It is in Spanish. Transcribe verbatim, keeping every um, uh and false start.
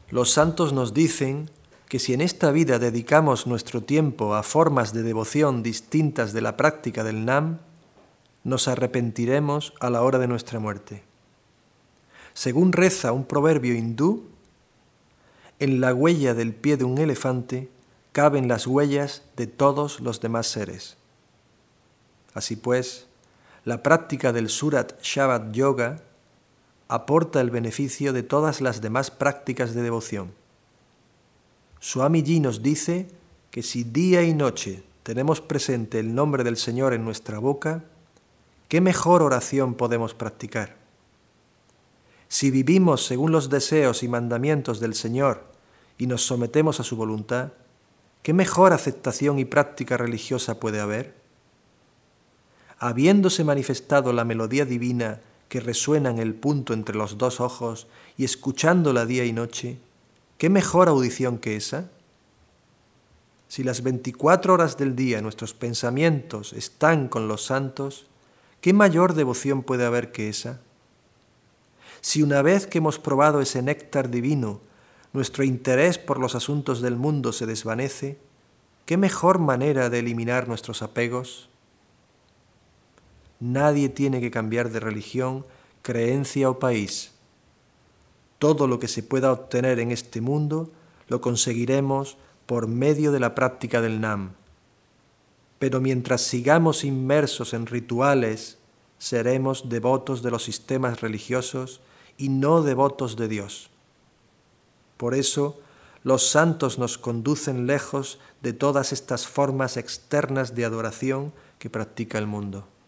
Los santos nos dicen que si en esta vida dedicamos nuestro tiempo a formas de devoción distintas de la práctica del Nam, nos arrepentiremos a la hora de nuestra muerte. Según reza un proverbio hindú, en la huella del pie de un elefante caben las huellas de todos los demás seres. Así pues, la práctica del Surat Shabad Yoga aporta el beneficio de todas las demás prácticas de devoción. Swami Ji nos dice que si día y noche tenemos presente el nombre del Señor en nuestra boca, ¿qué mejor oración podemos practicar? Si vivimos según los deseos y mandamientos del Señor y nos sometemos a su voluntad, ¿qué mejor aceptación y práctica religiosa puede haber? Habiéndose manifestado la melodía divina que resuena en el punto entre los dos ojos y escuchándola día y noche, ¿qué mejor audición que esa? Si las veinticuatro horas del día nuestros pensamientos están con los santos, ¿qué mayor devoción puede haber que esa? Si una vez que hemos probado ese néctar divino, nuestro interés por los asuntos del mundo se desvanece, ¿qué mejor manera de eliminar nuestros apegos? Nadie tiene que cambiar de religión, creencia o país. Todo lo que se pueda obtener en este mundo lo conseguiremos por medio de la práctica del Nam. Pero mientras sigamos inmersos en rituales, seremos devotos de los sistemas religiosos y no devotos de Dios. Por eso, los santos nos conducen lejos de todas estas formas externas de adoración que practica el mundo.